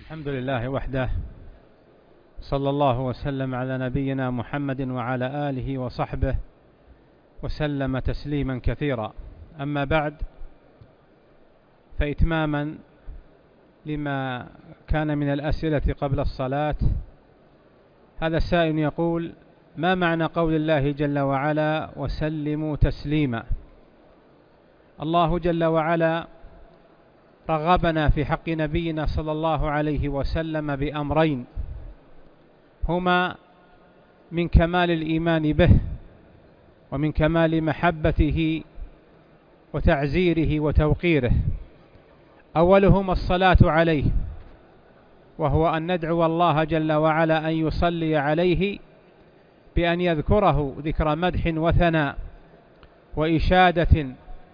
الحمد لله وحده، صلى الله وسلم على نبينا محمد وعلى آله وصحبه وسلم تسليما كثيرا. أما بعد، فإتماما لما كان من الأسئلة قبل الصلاة، هذا السائل يقول: ما معنى قول الله جل وعلا وسلموا تسليما؟ الله جل وعلا رغبنا في حق نبينا صلى الله عليه وسلم بأمرين هما من كمال الإيمان به ومن كمال محبته وتعزيره وتوقيره. أولهما الصلاة عليه، وهو أن ندعو الله جل وعلا أن يصلي عليه بأن يذكره ذكر مدح وثناء وإشادة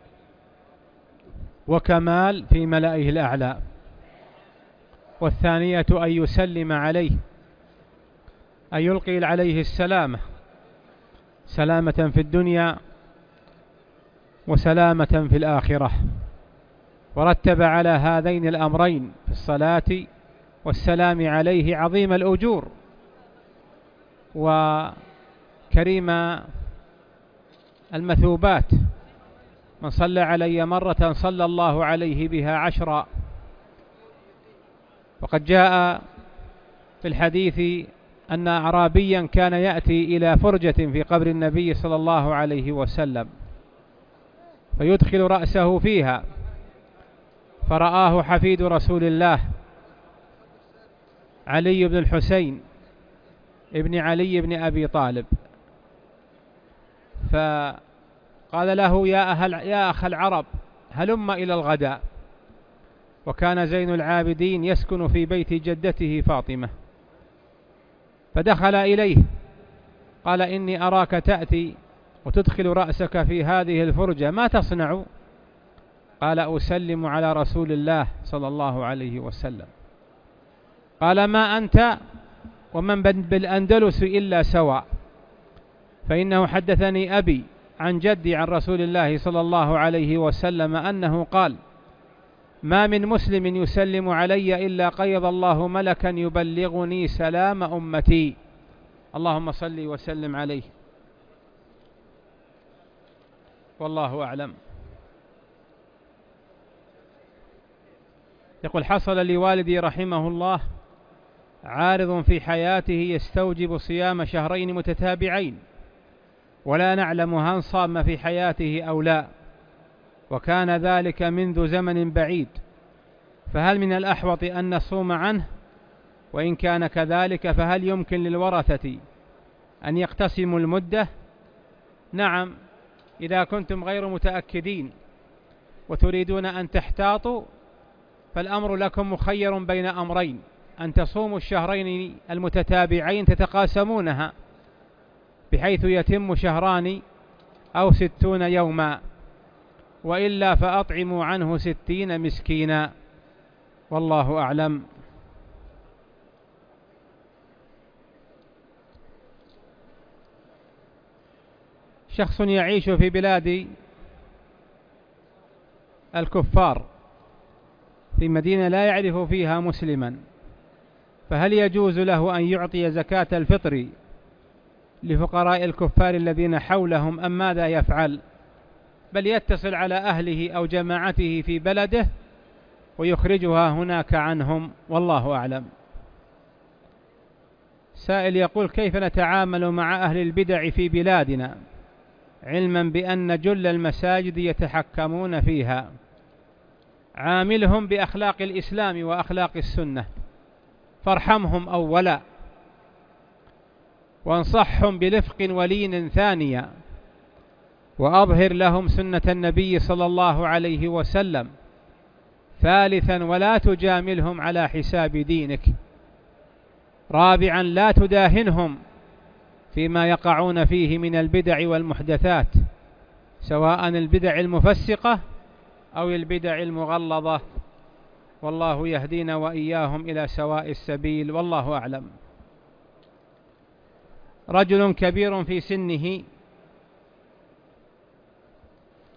وكمال في ملائه الأعلى. والثانية أن يسلم عليه، أن يلقي عليه السلامة، سلامة في الدنيا وسلامة في الآخرة. ورتب على هذين الأمرين في الصلاة والسلام عليه عظيم الأجور وكريم المثوبات. من صلى علي مرة صلى الله عليه بها 10. وقد جاء في الحديث أن أعرابيا كان يأتي إلى فرجة في قبر النبي صلى الله عليه وسلم فيدخل رأسه فيها، فرآه حفيد رسول الله علي بن الحسين ابن علي بن أبي طالب، فقال له: يا أخ العرب، هلم إلى الغداء. وكان زين العابدين يسكن في بيت جدته فاطمة، فدخل إليه قال: إني أراك تأتي وتدخل رأسك في هذه الفرجة، ما تصنع؟ قال: أسلم على رسول الله صلى الله عليه وسلم. قال: ما أنت ومن بالأندلس إلا سواء، فإنه حدثني أبي عن جدي عن رسول الله صلى الله عليه وسلم أنه قال: ما من مسلم يسلم علي إلا قيض الله ملكا يبلغني سلام أمتي. اللهم صل وسلم عليه. والله أعلم. يقول: حصل لوالدي رحمه الله عارض في حياته يستوجب صيام شهرين متتابعين، ولا نعلم هل صام في حياته أو لا، وكان ذلك منذ زمن بعيد، فهل من الأحوط أن نصوم عنه؟ وإن كان كذلك فهل يمكن للورثة أن يقتسموا المدة؟ نعم، إذا كنتم غير متأكدين وتريدون أن تحتاطوا فالأمر لكم مخير بين أمرين: أن تصوموا الشهرين المتتابعين تتقاسمونها بحيث يتم شهران أو 60 يوما، وإلا فأطعموا عنه 60 مسكينا. والله أعلم. شخص يعيش في بلاد الكفار في مدينة لا يعرف فيها مسلما، فهل يجوز له أن يعطي زكاة الفطر لفقراء الكفار الذين حولهم، أم ماذا يفعل؟ بل يتصل على أهله أو جماعته في بلده ويخرجها هناك عنهم. والله أعلم. سائل يقول: كيف نتعامل مع أهل البدع في بلادنا علما بأن جل المساجد يتحكمون فيها؟ عاملهم بأخلاق الإسلام وأخلاق السنة، فارحمهم أولا، وانصحهم بلفق ولين ثانيا، وأظهر لهم سنة النبي صلى الله عليه وسلم ثالثا، ولا تجاملهم على حساب دينك. رابعا، لا تداهنهم فيما يقعون فيه من البدع والمحدثات، سواء البدع المفسقة أو البدع المغلظة، والله يهدينا وإياهم إلى سواء السبيل. والله أعلم. رجل كبير في سنه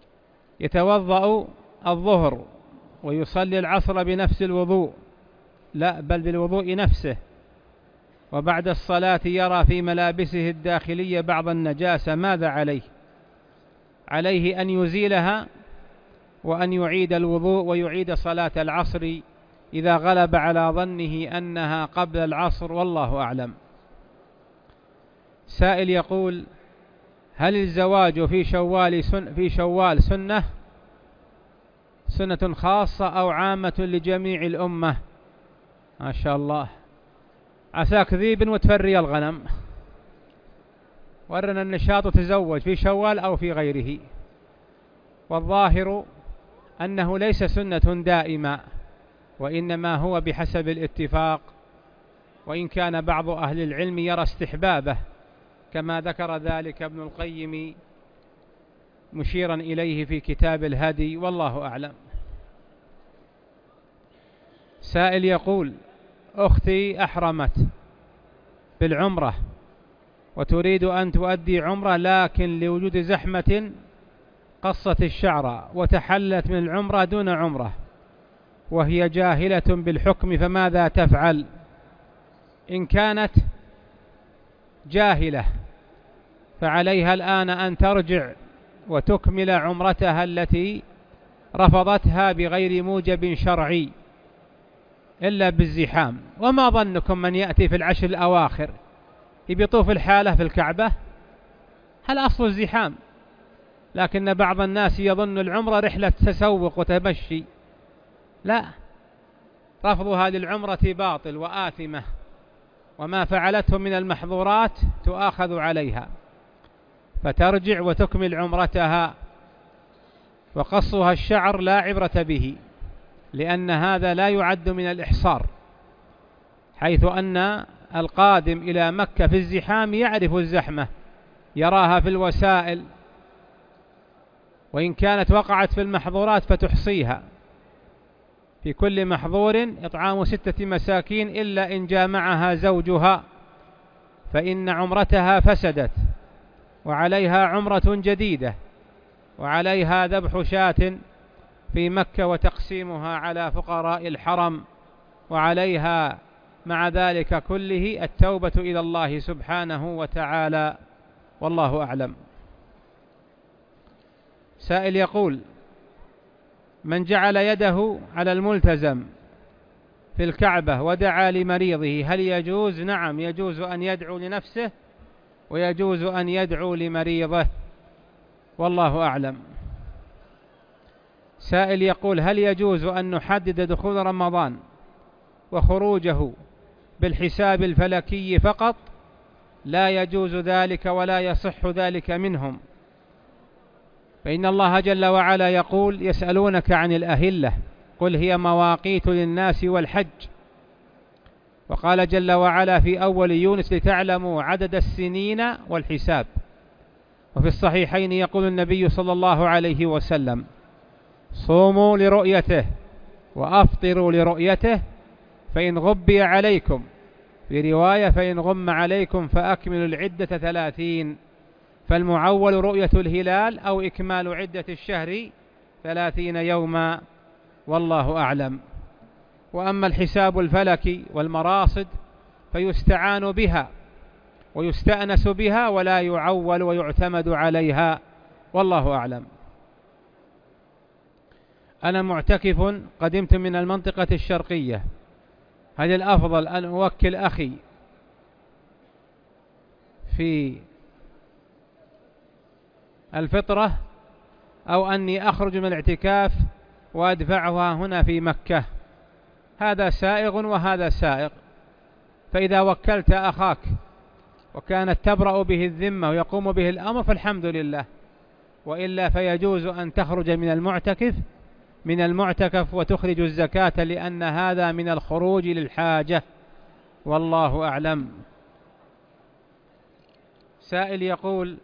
يتوضأ الظهر ويصلي العصر بنفس الوضوء، لا، بل بالوضوء نفسه. وبعد الصلاة يرى في ملابسه الداخلية بعض النجاسة، ماذا عليه؟ عليه أن يزيلها وأن يعيد الوضوء ويعيد صلاة العصر إذا غلب على ظنه أنها قبل العصر، والله أعلم. سائل يقول: هل الزواج في شوال سنة خاصة أو عامة لجميع الأمة؟ ما شاء الله، عساك ذيب وتفري الغنم، ورنا النشاط وتزوج في شوال أو في غيره. والظاهر أنه ليس سنة دائمة، وإنما هو بحسب الاتفاق، وإن كان بعض أهل العلم يرى استحبابه كما ذكر ذلك ابن القيم مشيرا إليه في كتاب الهدي، والله أعلم. سائل يقول: أختي أحرمت بالعمرة وتريد أن تؤدي عمرة، لكن لوجود زحمة قصت الشعر وتحلت من العمرة دون عمرة، وهي جاهلة بالحكم، فماذا تفعل؟ إن كانت جاهلة فعليها الآن أن ترجع وتكمل عمرتها التي رفضتها بغير موجب شرعي إلا بالزحام. وما ظنكم من يأتي في العشر الأواخر يبيطوف الحالة في الكعبة؟ هل أصل الزحام؟ لكن بعض الناس يظن العمرة رحلة تسوق وتمشي، لا، رفضها للعمرة باطل وآثمة، وما فعلته من المحظورات تؤاخذ عليها، فترجع وتكمل عمرتها. وقصها الشعر لا عبرة به، لأن هذا لا يعد من الإحصار، حيث أن القادم إلى مكة في الزحام يعرف الزحمة، يراها في الوسائل، وإن كانت وقعت في المحظورات فتحصيها. في كل محظور إطعام 6 مساكين إلا إن جامعها زوجها، فإن عمرتها فسدت وعليها عمرة جديدة، وعليها ذبح شاة في مكة وتقسيمها على فقراء الحرم، وعليها مع ذلك كله التوبة إلى الله سبحانه وتعالى، والله أعلم. سائل يقول: من جعل يده على الملتزم في الكعبة ودعا لمريضه هل يجوز؟ نعم، يجوز أن يدعو لنفسه ويجوز أن يدعو لمريضه، والله أعلم. سائل يقول: هل يجوز أن نحدد دخول رمضان وخروجه بالحساب الفلكي فقط؟ لا يجوز ذلك ولا يصح ذلك منهم، فإن الله جل وعلا يقول: يسألونك عن الأهلة قل هي مواقيت للناس والحج. وقال جل وعلا في أول يونس: لتعلموا عدد السنين والحساب. وفي الصحيحين يقول النبي صلى الله عليه وسلم: صوموا لرؤيته وأفطروا لرؤيته، فإن غبي عليكم، في رواية فإن غم عليكم فأكملوا العدة 30. فالمعول رؤية الهلال أو إكمال عدة الشهر 30 يوما، والله أعلم. وأما الحساب الفلكي والمراصد فيستعان بها ويستأنس بها ولا يعول ويعتمد عليها، والله أعلم. أنا معتكف قدمت من المنطقة الشرقية، هل الأفضل أن أوكل أخي في الفطرة أو أني أخرج من الاعتكاف وأدفعها هنا في مكة؟ هذا سائغ وهذا سائغ، فإذا وكلت أخاك وكانت تبرأ به الذمة ويقوم به الأمر فالحمد لله، وإلا فيجوز أن تخرج من المعتكف وتخرج الزكاة، لأن هذا من الخروج للحاجة، والله أعلم. سائل يقول: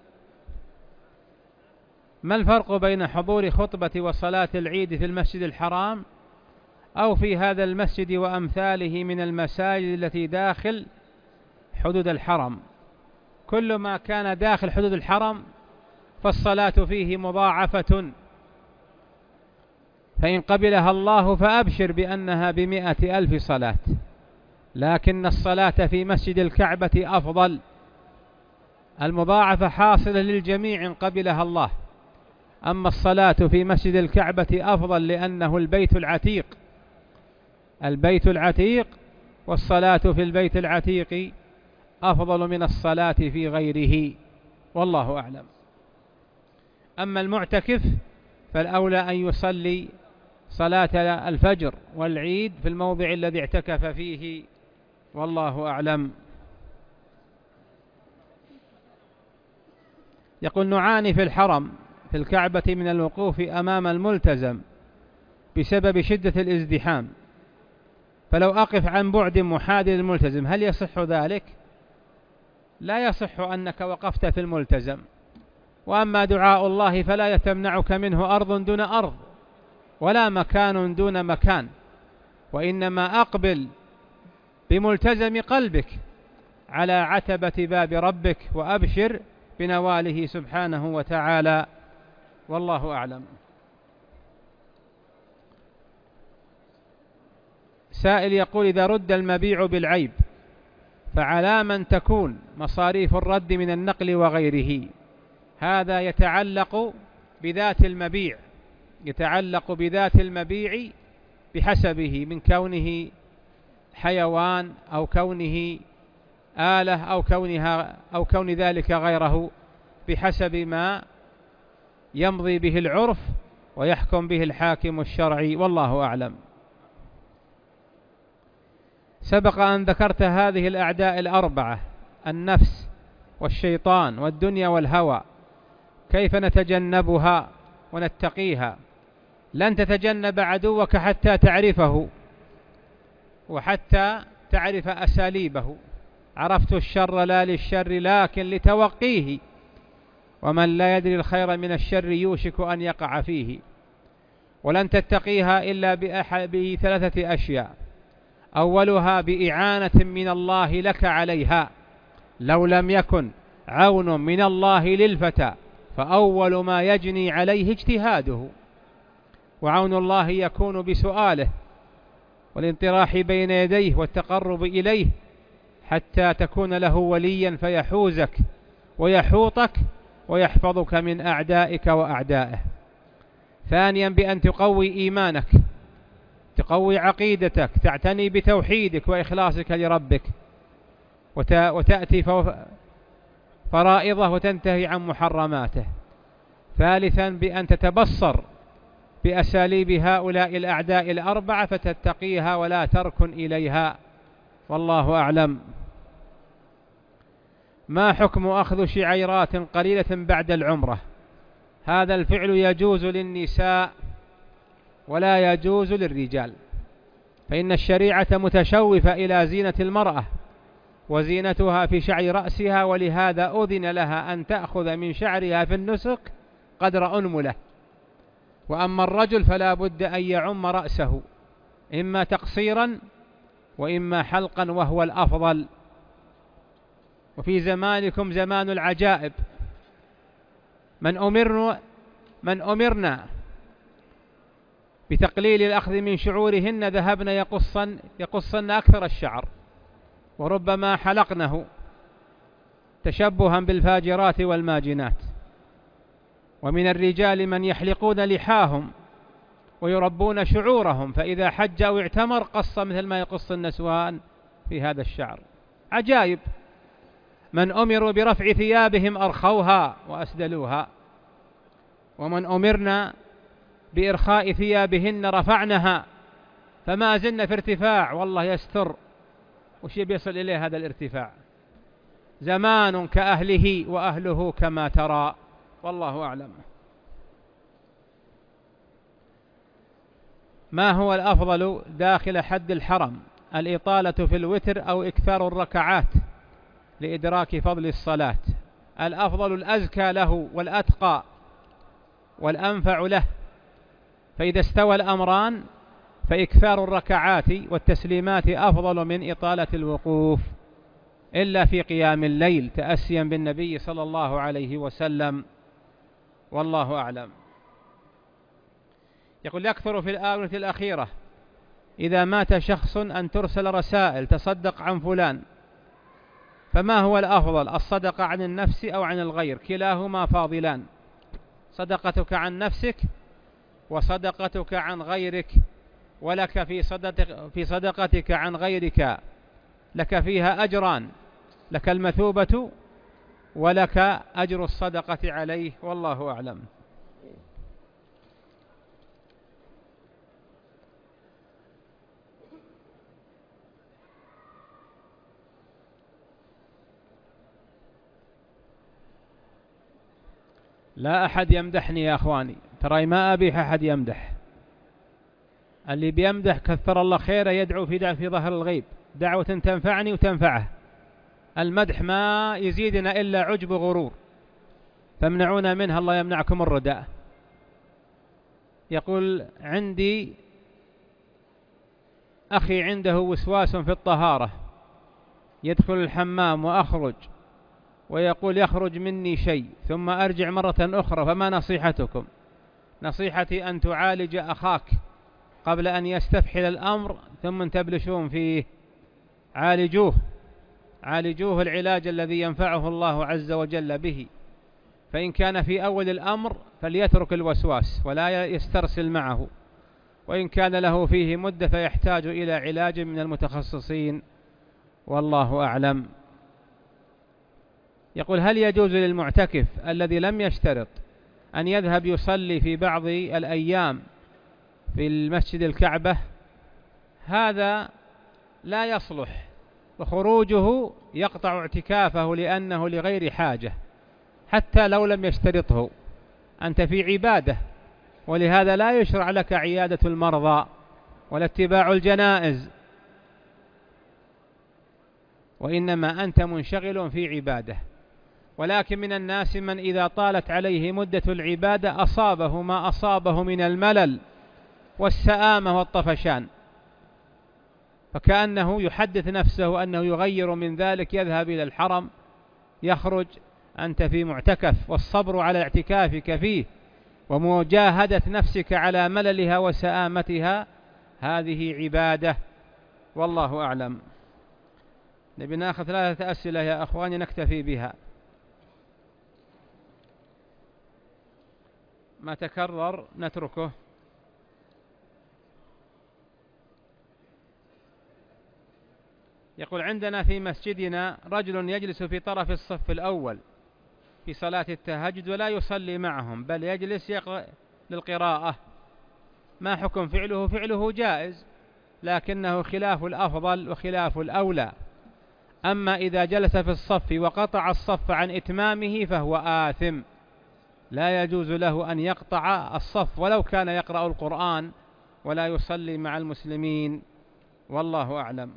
ما الفرق بين حضور خطبة وصلاة العيد في المسجد الحرام أو في هذا المسجد وأمثاله من المساجد التي داخل حدود الحرم؟ كل ما كان داخل حدود الحرم فالصلاة فيه مضاعفة، فإن قبلها الله فأبشر بأنها ب100,000 صلاة، لكن الصلاة في مسجد الكعبة أفضل، المضاعفة حاصلة للجميع إن قبلها الله. أما الصلاة في مسجد الكعبة أفضل لأنه البيت العتيق، البيت العتيق، والصلاة في البيت العتيق أفضل من الصلاة في غيره، والله أعلم. أما المعتكف فالأولى أن يصلي صلاة الفجر والعيد في الموضع الذي اعتكف فيه، والله أعلم. يقول: نعاني في الحرم في الكعبة من الوقوف أمام الملتزم بسبب شدة الازدحام، فلو أقف عن بعد محاذ للملتزم هل يصح ذلك؟ لا يصح أنك وقفت في الملتزم. وأما دعاء الله فلا تمنعك منه أرض دون أرض ولا مكان دون مكان، وإنما أقبل بملتزم قلبك على عتبة باب ربك وأبشر بنواله سبحانه وتعالى، والله أعلم. سائل يقول: إذا رد المبيع بالعيب فعلى من تكون مصاريف الرد من النقل وغيره؟ هذا يتعلق بذات المبيع، يتعلق بذات المبيع بحسبه من كونه حيوان أو كونه آلة أو كون ذلك غيره، بحسب ما يمضي به العرف ويحكم به الحاكم الشرعي، والله أعلم. سبق أن ذكرت هذه الأعداء الأربعة: النفس والشيطان والدنيا والهوى، كيف نتجنبها ونتقيها؟ لن تتجنب عدوك حتى تعرفه وحتى تعرف أساليبه. عرفت الشر لا للشر لكن لتوقيه، ومن لا يدري الخير من الشر يوشك أن يقع فيه. ولن تتقيها إلا بثلاثة أشياء: أولها بإعانة من الله لك عليها، لو لم يكن عون من الله للفتى فأول ما يجني عليه اجتهاده، وعون الله يكون بسؤاله والانطراح بين يديه والتقرب إليه حتى تكون له وليا فيحوزك ويحوطك ويحفظك من أعدائك وأعدائه. ثانيا بأن تقوي إيمانك، تقوي عقيدتك، تعتني بتوحيدك وإخلاصك لربك، وتأتي فرائضه وتنتهي عن محرماته. ثالثا بأن تتبصر بأساليب هؤلاء الأعداء الأربعة فتتقيها ولا تركن إليها، والله أعلم. ما حكم أخذ شعيرات قليلة بعد العمرة؟ هذا الفعل يجوز للنساء ولا يجوز للرجال، فإن الشريعة متشوفة إلى زينة المرأة وزينتها في شعر رأسها، ولهذا أذن لها أن تأخذ من شعرها في النسك قدر أنملة. وأما الرجل فلا بد أن يعم رأسه إما تقصيرا وإما حلقا، وهو الأفضل. وفي زمانكم زمان العجائب، من أمرنا بتقليل الأخذ من شعورهن ذهبن يقصن أكثر الشعر، وربما حلقنه تشبها بالفاجرات والماجنات. ومن الرجال من يحلقون لحاهم ويربون شعورهم، فإذا حج أو اعتمر قص مثل ما يقص النسوان في هذا الشعر. عجائب. من أمروا برفع ثيابهم أرخوها وأسدلوها، ومن أمرنا بإرخاء ثيابهن رفعنها، فما زلنا في ارتفاع، والله يستر وش بيصل إليه هذا الارتفاع. زمان كأهله وأهله كما ترى، والله أعلم. ما هو الأفضل داخل حد الحرم؟ الإطالة في الوتر أو إكثار الركعات لإدراك فضل الصلاة؟ الأفضل الأزكى له والأتقى والأنفع له، فإذا استوى الأمران فإكثار الركعات والتسليمات أفضل من إطالة الوقوف، إلا في قيام الليل تأسيا بالنبي صلى الله عليه وسلم، والله أعلم. يقول يكثر في الآونة الأخيرة إذا مات شخص أن ترسل رسائل تصدق عن فلان، فما هو الأفضل، الصدقة عن النفس أو عن الغير؟ كلاهما فاضلان، صدقتك عن نفسك وصدقتك عن غيرك، ولك في صدقتك عن غيرك لك فيها أجران، لك المثوبة ولك أجر الصدقة عليه، والله أعلم. لا أحد يمدحني يا أخواني، ترى ما أبيح أحد يمدح، اللي بيمدح كثر الله خيره يدعو في ظهر الغيب دعوة تنفعني وتنفعه. المدح ما يزيدنا إلا عجب غرور، فامنعونا منها، الله يمنعكم الرداء. يقول عندي أخي عنده وسواس في الطهارة، يدخل الحمام وأخرج ويقول يخرج مني شيء ثم أرجع مرة أخرى، فما نصيحتكم؟ نصيحتي أن تعالج أخاك قبل أن يستفحل الأمر ثم تبلشون فيه. عالجوه العلاج الذي ينفعه الله عز وجل به، فإن كان في أول الأمر فليترك الوسواس ولا يسترسل معه، وإن كان له فيه مدة فيحتاج إلى علاج من المتخصصين، والله أعلم. يقول هل يجوز للمعتكف الذي لم يشترط أن يذهب يصلي في بعض الأيام في المسجد الكعبة؟ هذا لا يصلح، وخروجه يقطع اعتكافه لأنه لغير حاجة حتى لو لم يشترطه. أنت في عبادة، ولهذا لا يشرع لك عيادة المرضى ولا اتباع الجنائز، وإنما أنت منشغل في عبادة. ولكن من الناس من إذا طالت عليه مدة العبادة أصابه ما أصابه من الملل والسآمة والطفشان، فكأنه يحدث نفسه أنه يغير من ذلك، يذهب إلى الحرم يخرج. أنت في معتكف، والصبر على اعتكافك فيه ومجاهدة نفسك على مللها وسآمتها هذه عبادة، والله أعلم. نبي ناخذ 3 أسئلة يا أخواني نكتفي بها، ما تكرر نتركه. يقول عندنا في مسجدنا رجل يجلس في طرف الصف الأول في صلاة التهجد ولا يصلي معهم، بل يجلس يقرأ للقراءة، ما حكم فعله؟ فعله جائز، لكنه خلاف الأفضل وخلاف الأولى. أما إذا جلس في الصف وقطع الصف عن إتمامه فهو آثم، لا يجوز له أن يقطع الصف ولو كان يقرأ القرآن ولا يصلي مع المسلمين، والله أعلم.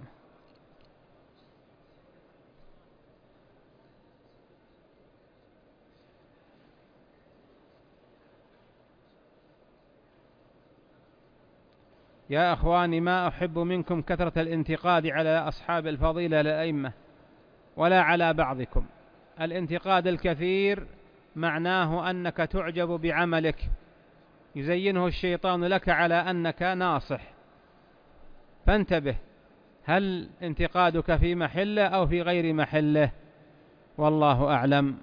يا أخواني ما أحب منكم كثرة الانتقاد على أصحاب الفضيلة الأئمة ولا على بعضكم. الانتقاد الكثير معناه أنك تعجب بعملك، يزينه الشيطان لك على أنك ناصح، فانتبه، هل انتقادك في محله أو في غير محله؟ والله أعلم.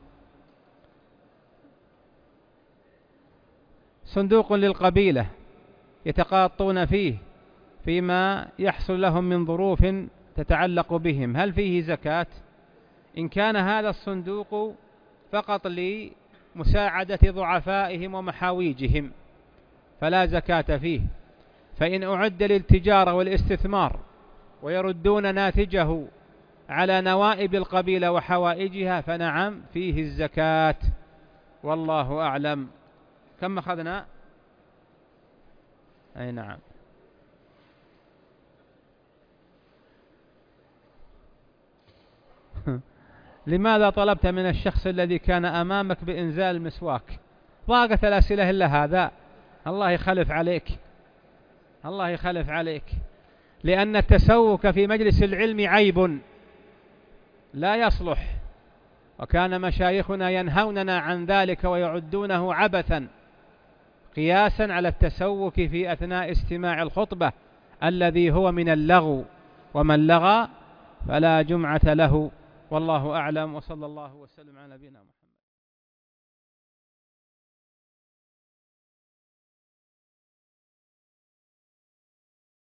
صندوق للقبيلة يتقاطون فيه فيما يحصل لهم من ظروف تتعلق بهم، هل فيه زكاة؟ إن كان هذا الصندوق فقط لمساعدة ضعفائهم ومحاويجهم فلا زكاة فيه، فإن أعد للتجارة والاستثمار ويردون ناتجه على نوائب القبيلة وحوائجها فنعم فيه الزكاة، والله أعلم. كم أخذنا؟ أي نعم. لماذا طلبت من الشخص الذي كان أمامك بإنزال المسواك؟ ضاقت الأسئلة إلا هذا. الله يخلف عليك، الله يخلف عليك، لأن التسوق في مجلس العلم عيب لا يصلح، وكان مشايخنا ينهوننا عن ذلك ويعدونه عبثا. قياسا على التسوك في أثناء استماع الخطبة الذي هو من اللغو، ومن لغى فلا جمعة له. والله أعلم، وصلى الله وسلم على نبينا محمد.